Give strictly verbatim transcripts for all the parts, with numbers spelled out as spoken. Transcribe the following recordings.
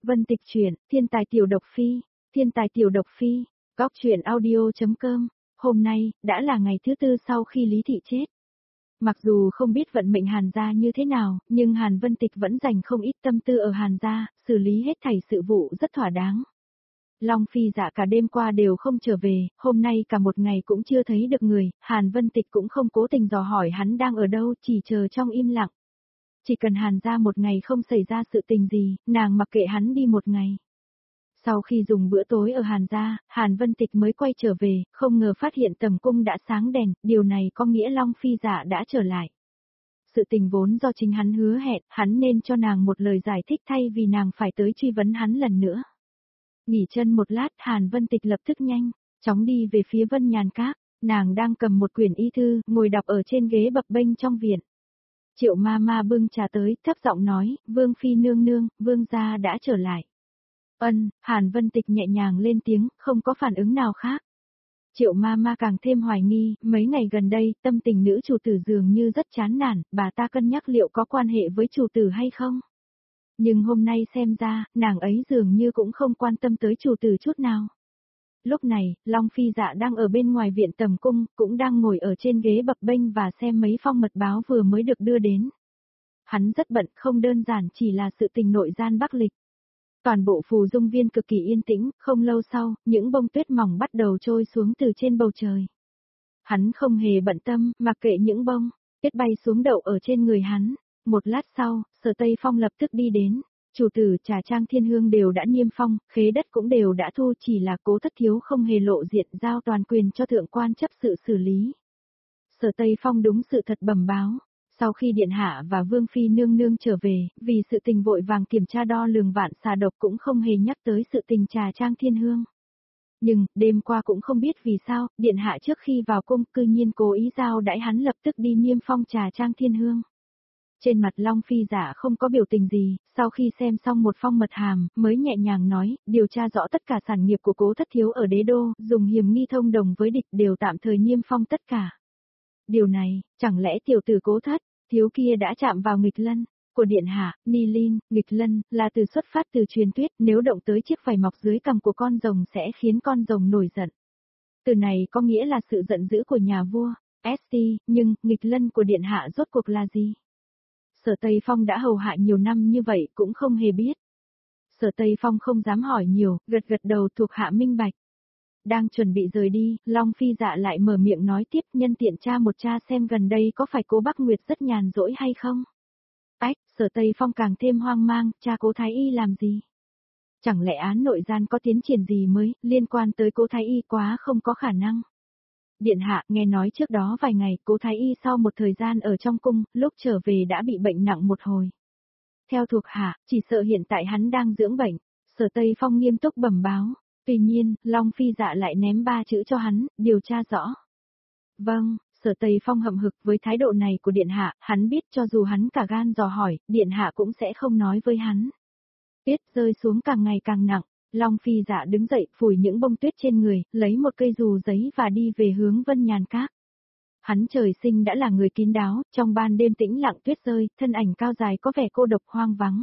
Vân Tịch truyện, Thiên tài tiểu độc phi, Thiên tài tiểu độc phi, góc truyện audio.com, hôm nay, đã là ngày thứ tư sau khi Lý Thị chết. Mặc dù không biết vận mệnh Hàn gia như thế nào, nhưng Hàn Vân Tịch vẫn dành không ít tâm tư ở Hàn gia, xử lý hết thảy sự vụ rất thỏa đáng. Long Phi Dạ cả đêm qua đều không trở về, hôm nay cả một ngày cũng chưa thấy được người, Hàn Vân Tịch cũng không cố tình dò hỏi hắn đang ở đâu, chỉ chờ trong im lặng. Chỉ cần Hàn gia một ngày không xảy ra sự tình gì, nàng mặc kệ hắn đi một ngày. Sau khi dùng bữa tối ở Hàn gia, Hàn Vân Tịch mới quay trở về, không ngờ phát hiện tầm cung đã sáng đèn, điều này có nghĩa Long Phi Dạ đã trở lại. Sự tình vốn do chính hắn hứa hẹn, hắn nên cho nàng một lời giải thích thay vì nàng phải tới truy vấn hắn lần nữa. Nghỉ chân một lát, Hàn Vân Tịch lập tức nhanh, chóng đi về phía Vân Nhàn Các, nàng đang cầm một quyển y thư, ngồi đọc ở trên ghế bập bênh trong viện. Triệu ma ma bưng trà tới, thấp giọng nói, Vương Phi nương nương, Vương gia đã trở lại. Ân, Hàn Vân Tịch nhẹ nhàng lên tiếng, không có phản ứng nào khác. Triệu ma ma càng thêm hoài nghi, mấy ngày gần đây, tâm tình nữ chủ tử dường như rất chán nản, bà ta cân nhắc liệu có quan hệ với chủ tử hay không. Nhưng hôm nay xem ra, nàng ấy dường như cũng không quan tâm tới chủ tử chút nào. Lúc này, Long Phi Dạ đang ở bên ngoài viện tầm cung, cũng đang ngồi ở trên ghế bập bênh và xem mấy phong mật báo vừa mới được đưa đến. Hắn rất bận, không đơn giản chỉ là sự tình nội gian Bắc Lịch. Toàn bộ phù dung viên cực kỳ yên tĩnh, không lâu sau, những bông tuyết mỏng bắt đầu trôi xuống từ trên bầu trời. Hắn không hề bận tâm, mặc kệ những bông tuyết bay xuống đậu ở trên người hắn. Một lát sau, Sở Tây Phong lập tức đi đến. Chủ tử Trà Trang Thiên Hương đều đã niêm phong, khế đất cũng đều đã thu, chỉ là Cố Thất Thiếu không hề lộ diện, giao toàn quyền cho thượng quan chấp sự xử lý. Sở Tây Phong đúng sự thật bẩm báo. Sau khi Điện Hạ và Vương Phi nương nương trở về, vì sự tình vội vàng kiểm tra đo lường vạn xà độc cũng không hề nhắc tới sự tình Trà Trang Thiên Hương. Nhưng, đêm qua cũng không biết vì sao, Điện Hạ trước khi vào cung cư nhiên cố ý giao đãi hắn lập tức đi niêm phong Trà Trang Thiên Hương. Trên mặt Long Phi Dạ không có biểu tình gì, sau khi xem xong một phong mật hàm, mới nhẹ nhàng nói, điều tra rõ tất cả sản nghiệp của Cố Thất Thiếu ở đế đô, dùng hiểm nghi thông đồng với địch đều tạm thời niêm phong tất cả. Điều này, chẳng lẽ tiểu tử Cố Thất Thiếu kia đã chạm vào nghịch lân của Điện Hạ, Ni Linh, nghịch lân, là từ xuất phát từ truyền thuyết, nếu động tới chiếc vảy mọc dưới cằm của con rồng sẽ khiến con rồng nổi giận. Từ này có nghĩa là sự giận dữ của nhà vua, ét tê, nhưng, nghịch lân của Điện Hạ rốt cuộc là gì? Sở Tây Phong đã hầu hạ nhiều năm như vậy cũng không hề biết. Sở Tây Phong không dám hỏi nhiều, gật gật đầu thuộc hạ minh bạch. Đang chuẩn bị rời đi, Long Phi Dạ lại mở miệng nói tiếp, nhân tiện tra một tra xem gần đây có phải Cố Bắc Nguyệt rất nhàn rỗi hay không. Ách, Sở Tây Phong càng thêm hoang mang, tra Cố Thái Y làm gì? Chẳng lẽ án nội gian có tiến triển gì mới, liên quan tới Cố Thái Y quá không có khả năng. Điện Hạ, nghe nói trước đó vài ngày, Cố Thái Y sau một thời gian ở trong cung, lúc trở về đã bị bệnh nặng một hồi. Theo thuộc hạ, chỉ sợ hiện tại hắn đang dưỡng bệnh. Sở Tây Phong nghiêm túc bẩm báo. Tuy nhiên, Long Phi Dạ lại ném ba chữ cho hắn, điều tra rõ. Vâng, Sở Tây Phong hậm hực với thái độ này của Điện Hạ, hắn biết cho dù hắn cả gan dò hỏi, Điện Hạ cũng sẽ không nói với hắn. Tuyết rơi xuống càng ngày càng nặng. Long Phi Dạ đứng dậy, phủi những bông tuyết trên người, lấy một cây dù giấy và đi về hướng Vân Nhàn Các. Hắn trời sinh đã là người kín đáo, trong ban đêm tĩnh lặng tuyết rơi, thân ảnh cao dài có vẻ cô độc hoang vắng.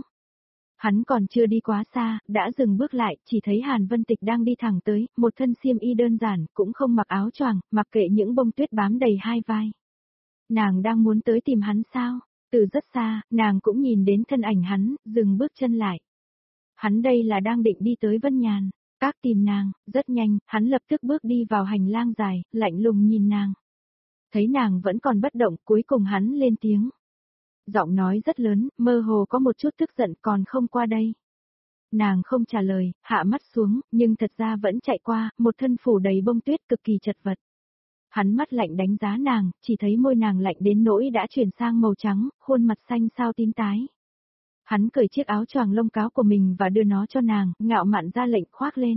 Hắn còn chưa đi quá xa, đã dừng bước lại, chỉ thấy Hàn Vân Tịch đang đi thẳng tới, một thân xiêm y đơn giản, cũng không mặc áo choàng, mặc kệ những bông tuyết bám đầy hai vai. Nàng đang muốn tới tìm hắn sao? Từ rất xa, nàng cũng nhìn đến thân ảnh hắn, dừng bước chân lại. Hắn đây là đang định đi tới Vân Nhàn Các tìm nàng, rất nhanh, hắn lập tức bước đi vào hành lang dài, lạnh lùng nhìn nàng. Thấy nàng vẫn còn bất động, cuối cùng hắn lên tiếng. Giọng nói rất lớn, mơ hồ có một chút tức giận, còn không qua đây. Nàng không trả lời, hạ mắt xuống, nhưng thật ra vẫn chạy qua, một thân phủ đầy bông tuyết cực kỳ chật vật. Hắn mắt lạnh đánh giá nàng, chỉ thấy môi nàng lạnh đến nỗi đã chuyển sang màu trắng, khuôn mặt xanh xao tím tái. Hắn cởi chiếc áo choàng lông cáo của mình và đưa nó cho nàng, ngạo mạn ra lệnh khoác lên.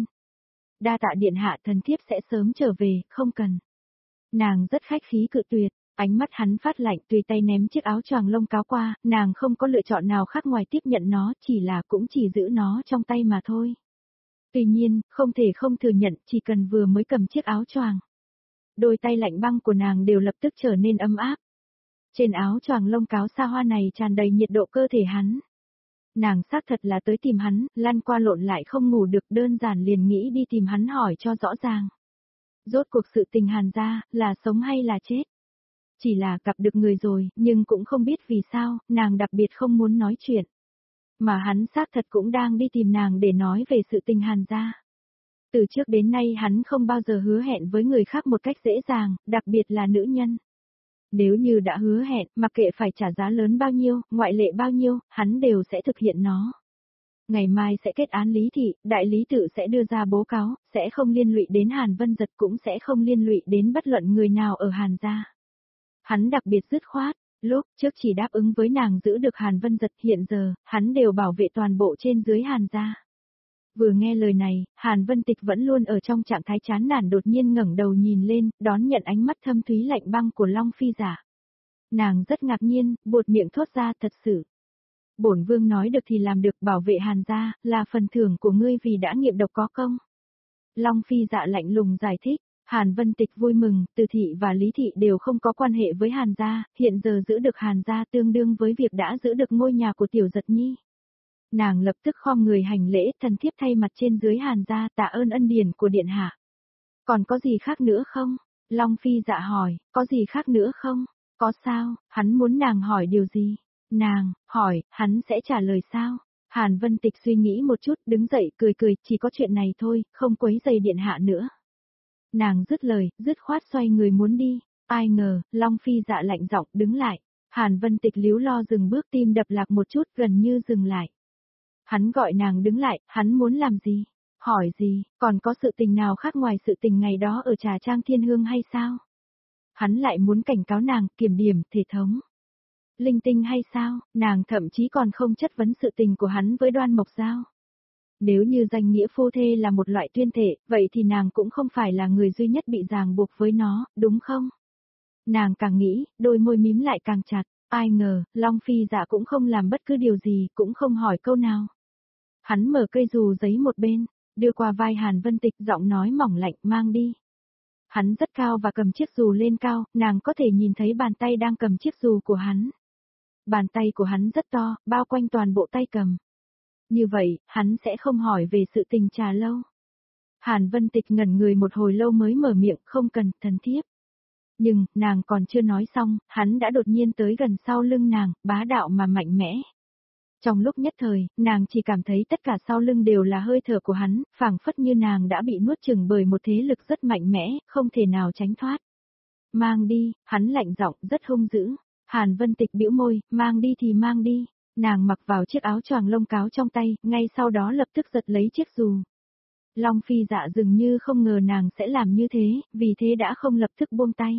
Đa tạ Điện Hạ, thần thiếp sẽ sớm trở về, không cần. Nàng rất khách khí cự tuyệt, ánh mắt hắn phát lạnh, tùy tay ném chiếc áo choàng lông cáo qua, nàng không có lựa chọn nào khác ngoài tiếp nhận nó, chỉ là cũng chỉ giữ nó trong tay mà thôi. Tuy nhiên, không thể không thừa nhận, chỉ cần vừa mới cầm chiếc áo choàng, đôi tay lạnh băng của nàng đều lập tức trở nên ấm áp. Trên áo choàng lông cáo xa hoa này tràn đầy nhiệt độ cơ thể hắn. Nàng xác thật là tới tìm hắn, lăn qua lộn lại không ngủ được, đơn giản liền nghĩ đi tìm hắn hỏi cho rõ ràng. Rốt cuộc sự tình Hàn gia, là sống hay là chết? Chỉ là gặp được người rồi, nhưng cũng không biết vì sao, nàng đặc biệt không muốn nói chuyện. Mà hắn xác thật cũng đang đi tìm nàng để nói về sự tình Hàn gia. Từ trước đến nay hắn không bao giờ hứa hẹn với người khác một cách dễ dàng, đặc biệt là nữ nhân. Nếu như đã hứa hẹn, mặc kệ phải trả giá lớn bao nhiêu, ngoại lệ bao nhiêu, hắn đều sẽ thực hiện nó. Ngày mai sẽ kết án Lý Thị, đại lý tự sẽ đưa ra báo cáo, sẽ không liên lụy đến Hàn Vân Giật, cũng sẽ không liên lụy đến bất luận người nào ở Hàn gia. Hắn đặc biệt dứt khoát, lúc trước chỉ đáp ứng với nàng giữ được Hàn Vân Giật, hiện giờ, hắn đều bảo vệ toàn bộ trên dưới Hàn gia. Vừa nghe lời này, Hàn Vân Tịch vẫn luôn ở trong trạng thái chán nản, đột nhiên ngẩng đầu nhìn lên, đón nhận ánh mắt thâm thúy lạnh băng của Long Phi Dạ. Nàng rất ngạc nhiên, buột miệng thốt ra, thật sự. Bổn vương nói được thì làm được, bảo vệ Hàn gia, là phần thưởng của ngươi vì đã nghiệm độc có công. Long Phi Dạ lạnh lùng giải thích. Hàn Vân Tịch vui mừng, Từ Thị và Lý Thị đều không có quan hệ với Hàn gia, hiện giờ giữ được Hàn gia tương đương với việc đã giữ được ngôi nhà của Tiểu Giật Nhi. Nàng lập tức khom người hành lễ, thần thiếp thay mặt trên dưới Hàn gia tạ ơn ân điển của điện hạ. Còn có gì khác nữa không? Long Phi Dạ hỏi, có gì khác nữa không? Có sao, hắn muốn nàng hỏi điều gì? Nàng, hỏi, hắn sẽ trả lời sao? Hàn Vân Tịch suy nghĩ một chút, đứng dậy, cười cười, chỉ có chuyện này thôi, không quấy rầy điện hạ nữa. Nàng dứt lời, dứt khoát xoay người muốn đi, ai ngờ, Long Phi Dạ lạnh giọng đứng lại. Hàn Vân Tịch líu lo dừng bước, tim đập lạc một chút, gần như dừng lại. Hắn gọi nàng đứng lại, hắn muốn làm gì? Hỏi gì, còn có sự tình nào khác ngoài sự tình ngày đó ở Trà Trang Thiên Hương hay sao? Hắn lại muốn cảnh cáo nàng, kiểm điểm, thể thống. Linh tinh hay sao, nàng thậm chí còn không chất vấn sự tình của hắn với Đoan Mộc Giao. Nếu như danh nghĩa phu thê là một loại tuyên thể, vậy thì nàng cũng không phải là người duy nhất bị ràng buộc với nó, đúng không? Nàng càng nghĩ, đôi môi mím lại càng chặt, ai ngờ, Long Phi Dạ cũng không làm bất cứ điều gì, cũng không hỏi câu nào. Hắn mở cây dù giấy một bên, đưa qua vai Hàn Vân Tịch, giọng nói mỏng lạnh, mang đi. Hắn rất cao và cầm chiếc dù lên cao, nàng có thể nhìn thấy bàn tay đang cầm chiếc dù của hắn. Bàn tay của hắn rất to, bao quanh toàn bộ tay cầm. Như vậy, hắn sẽ không hỏi về sự tình Trà Lâu. Hàn Vân Tịch ngẩn người một hồi lâu mới mở miệng, không cần, thần thiếp. Nhưng, nàng còn chưa nói xong, hắn đã đột nhiên tới gần sau lưng nàng, bá đạo mà mạnh mẽ. Trong lúc nhất thời, nàng chỉ cảm thấy tất cả sau lưng đều là hơi thở của hắn, phảng phất như nàng đã bị nuốt chửng bởi một thế lực rất mạnh mẽ, không thể nào tránh thoát. Mang đi, hắn lạnh giọng, rất hung dữ. Hàn Vân Tịch bĩu môi, mang đi thì mang đi. Nàng mặc vào chiếc áo choàng lông cáo trong tay, ngay sau đó lập tức giật lấy chiếc dù. Long Phi Dạ dường như không ngờ nàng sẽ làm như thế, vì thế đã không lập tức buông tay.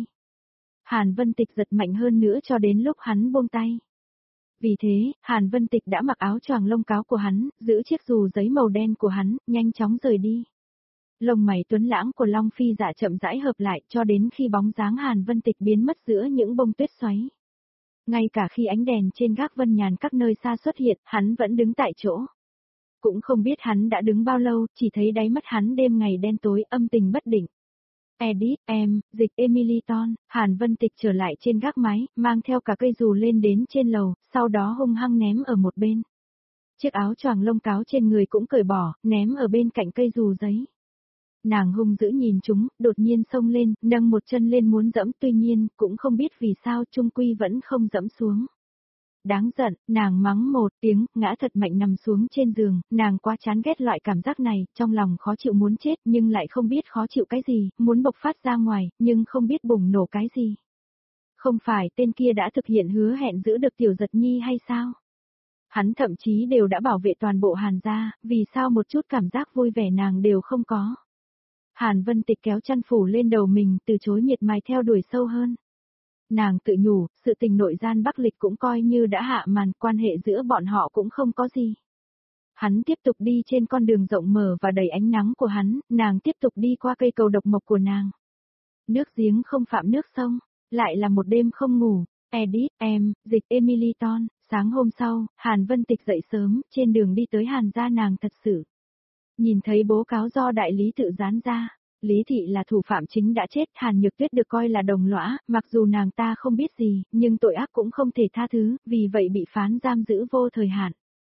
Hàn Vân Tịch giật mạnh hơn nữa cho đến lúc hắn buông tay. Vì thế, Hàn Vân Tịch đã mặc áo choàng lông cáo của hắn, giữ chiếc dù giấy màu đen của hắn, nhanh chóng rời đi. Lông mày tuấn lãng của Long Phi Dạ chậm rãi hợp lại cho đến khi bóng dáng Hàn Vân Tịch biến mất giữa những bông tuyết xoáy. Ngay cả khi ánh đèn trên gác Vân Nhàn các nơi xa xuất hiện, hắn vẫn đứng tại chỗ. Cũng không biết hắn đã đứng bao lâu, chỉ thấy đáy mắt hắn đêm ngày đen tối, âm tình bất định. Edith, em, dịch Emily Ton, Hàn Vân Tịch trở lại trên gác mái, mang theo cả cây dù lên đến trên lầu, sau đó hung hăng ném ở một bên. Chiếc áo choàng lông cáo trên người cũng cởi bỏ, ném ở bên cạnh cây dù giấy. Nàng hung dữ nhìn chúng, đột nhiên xông lên, nâng một chân lên muốn dẫm, tuy nhiên, cũng không biết vì sao trung quy vẫn không dẫm xuống. Đáng giận, nàng mắng một tiếng, ngã thật mạnh nằm xuống trên giường, nàng quá chán ghét loại cảm giác này, trong lòng khó chịu muốn chết nhưng lại không biết khó chịu cái gì, muốn bộc phát ra ngoài, nhưng không biết bùng nổ cái gì. Không phải tên kia đã thực hiện hứa hẹn giữ được Tiểu Giật Nhi hay sao? Hắn thậm chí đều đã bảo vệ toàn bộ Hàn gia, vì sao một chút cảm giác vui vẻ nàng đều không có. Hàn Vân Tịch kéo chăn phủ lên đầu mình, từ chối miệt mài theo đuổi sâu hơn. Nàng tự nhủ, sự tình nội gian Bắc Lịch cũng coi như đã hạ màn, quan hệ giữa bọn họ cũng không có gì. Hắn tiếp tục đi trên con đường rộng mở và đầy ánh nắng của hắn, nàng tiếp tục đi qua cây cầu độc mộc của nàng. Nước giếng không phạm nước sông, lại là một đêm không ngủ. Edith, em, dịch Emily Ton, sáng hôm sau, Hàn Vân Tịch dậy sớm, trên đường đi tới Hàn gia nàng thật sự. Nhìn thấy báo cáo do đại lý tự dán ra. Lý Thị là thủ phạm chính đã chết, Hàn Nhược Tuyết được coi là đồng lõa, mặc dù nàng ta không biết gì, nhưng tội ác cũng không thể tha thứ, vì vậy bị phán giam giữ vô thời hạn.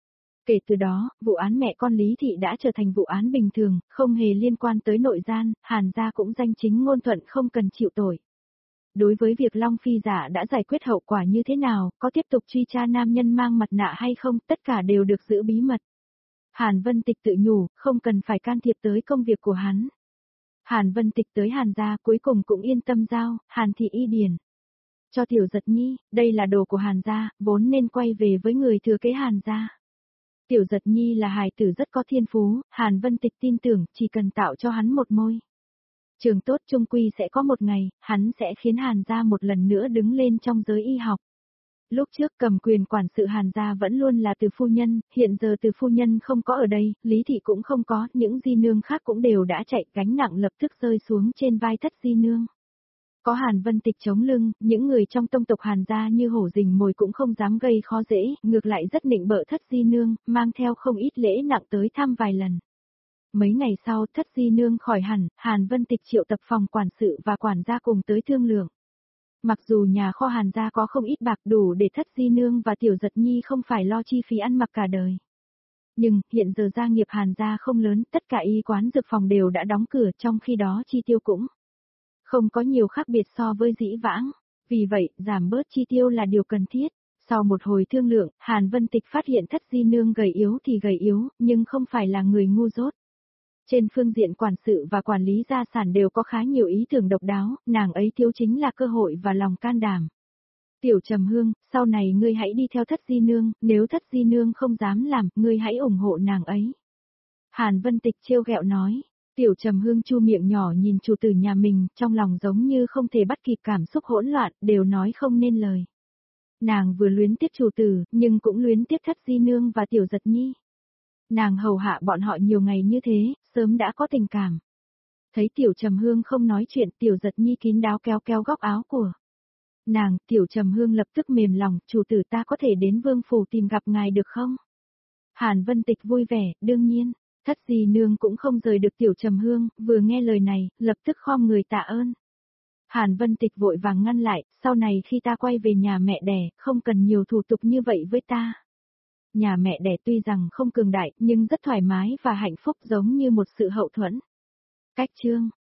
Kể từ đó, vụ án mẹ con Lý Thị đã trở thành vụ án bình thường, không hề liên quan tới nội gian, Hàn gia cũng danh chính ngôn thuận không cần chịu tội. Đối với việc Long Phi giả đã giải quyết hậu quả như thế nào, có tiếp tục truy tra nam nhân mang mặt nạ hay không, tất cả đều được giữ bí mật. Hàn Vân Tịch tự nhủ, không cần phải can thiệp tới công việc của hắn. Hàn Vân Tịch tới Hàn gia cuối cùng cũng yên tâm giao, Hàn Thị Y Điển. Cho Tiểu Giật Nhi, đây là đồ của Hàn gia, vốn nên quay về với người thừa kế Hàn gia. Tiểu Giật Nhi là hài tử rất có thiên phú, Hàn Vân Tịch tin tưởng, chỉ cần tạo cho hắn một môi trường tốt chung quy sẽ có một ngày, hắn sẽ khiến Hàn gia một lần nữa đứng lên trong giới y học. Lúc trước cầm quyền quản sự Hàn gia vẫn luôn là Từ phu nhân, hiện giờ Từ phu nhân không có ở đây, Lý Thị cũng không có, những di nương khác cũng đều đã chạy, gánh nặng lập tức rơi xuống trên vai thất di nương. Có Hàn Vân Tịch chống lưng, những người trong tông tộc Hàn gia như hổ rình mồi cũng không dám gây khó dễ, ngược lại rất nịnh bợ thất di nương, mang theo không ít lễ nặng tới thăm vài lần. Mấy ngày sau thất di nương khỏi hẳn, Hàn Vân Tịch triệu tập phòng quản sự và quản gia cùng tới thương lượng. Mặc dù nhà kho Hàn gia có không ít bạc đủ để thất di nương và Tiểu Giật Nhi không phải lo chi phí ăn mặc cả đời. Nhưng, hiện giờ gia nghiệp Hàn gia không lớn, tất cả y quán dược phòng đều đã đóng cửa, trong khi đó chi tiêu cũng không có nhiều khác biệt so với dĩ vãng. Vì vậy, giảm bớt chi tiêu là điều cần thiết. Sau một hồi thương lượng, Hàn Vân Tịch phát hiện thất di nương gầy yếu thì gầy yếu, nhưng không phải là người ngu dốt. Trên phương diện quản sự và quản lý gia sản đều có khá nhiều ý tưởng độc đáo, nàng ấy thiếu chính là cơ hội và lòng can đảm. Tiểu Trầm Hương, sau này ngươi hãy đi theo thất di nương, nếu thất di nương không dám làm, ngươi hãy ủng hộ nàng ấy. Hàn Vân Tịch trêu ghẹo nói. Tiểu Trầm Hương chu miệng nhỏ nhìn chủ tử nhà mình, trong lòng giống như không thể bắt kịp cảm xúc hỗn loạn, đều nói không nên lời. Nàng vừa luyến tiếc chủ tử, nhưng cũng luyến tiếc thất di nương và Tiểu Giật Nhi. Nàng hầu hạ bọn họ nhiều ngày như thế, sớm đã có tình cảm. Thấy Tiểu Trầm Hương không nói chuyện, Tiểu Giật Nhi kín đáo kéo kéo góc áo của nàng, Tiểu Trầm Hương lập tức mềm lòng, chủ tử ta có thể đến vương phủ tìm gặp ngài được không? Hàn Vân Tịch vui vẻ, đương nhiên. Thất di nương cũng không rời được Tiểu Trầm Hương, vừa nghe lời này, lập tức khom người tạ ơn. Hàn Vân Tịch vội vàng ngăn lại, sau này khi ta quay về nhà mẹ đẻ, không cần nhiều thủ tục như vậy với ta. Nhà mẹ đẻ tuy rằng không cường đại, nhưng rất thoải mái và hạnh phúc giống như một sự hậu thuẫn. Cách chương